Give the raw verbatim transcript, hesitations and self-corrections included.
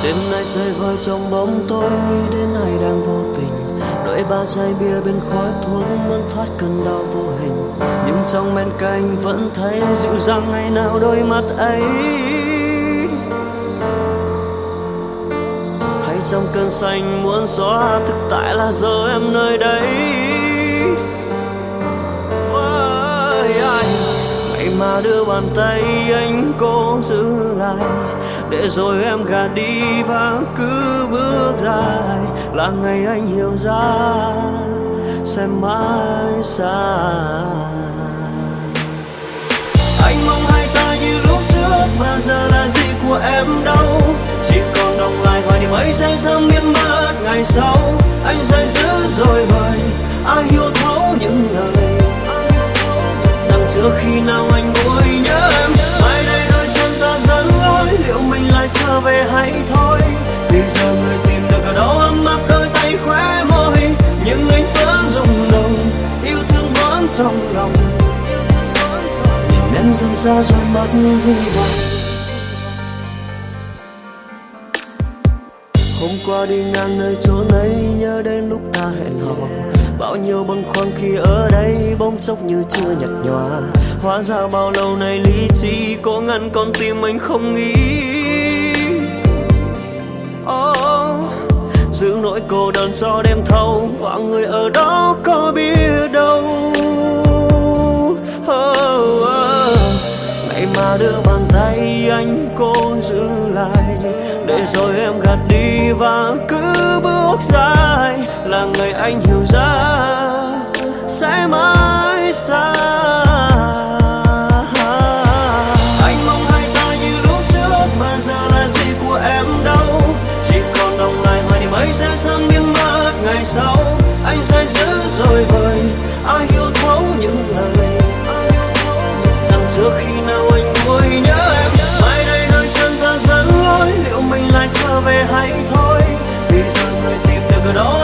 Đêm nay chơi vơi trong bóng tối, nghĩ đến ai đang vô tình. Đợi ba chai bia bên khói thuốc, muốn thoát cơn đau vô hình. Nhưng trong men canh vẫn thấy dịu dàng ngày nào đôi mắt ấy. Hay trong cơn xanh muốn xóa thực tại là giờ em nơi đây. Với ai ngày mà đưa bàn tay anh cố giữ lại, để rồi em gạt đi và cứ bước dài. Là ngày anh hiểu ra sẽ mãi xa. Anh mong hai ta như lúc trước, mà giờ là gì của em đâu. Chỉ còn đọng lại hoài niệm ấy sẽ sớm biến mất ngày sau. Anh say dữ rồi bời, ai hiểu thấu những lời rằng trước khi nào anh vui nhớ em. Mai đây đôi chân ta dẫn lối, liệu mình lại trở về hay thôi. Vì giờ người tìm được ở đâu ấm áp đôi tay khóe môi. Nhưng anh vẫn rung động, yêu thương vẫn trong lòng. Nhìn em dần xa rồi mất hy vọng. Hôm qua đi ngang nơi chốn ấy, nhớ đến lúc ta hẹn hò. Bao nhiêu bâng khuâng khi ở đây, bỗng chốc như chưa nhạt nhòa. Hóa ra bao lâu nay lý trí cố ngăn con tim anh không nghĩ. Oh, giữ nỗi cô đơn cho đêm thâu, và người ở đó có biết đâu. Oh, oh. Ngày mà đưa bàn tay anh cố giữ lại, để rồi em gạt đi và cứ bước dài. Là người anh hiểu ra sẽ mãi xa. Anh mong hai ta như lúc trước, mà giờ là gì của em đâu. Chỉ còn đọng lại hoài niệm ấy sẽ sớm biến mất ngày sau. Anh say dữ rồi bời, ai hiểu thấu những lời rằng trước khi nào anh vui nhớ em. Mai đây đôi chân ta dẫn lối, liệu mình lại trở về hay thôi. Vì giờ người tìm được ở đó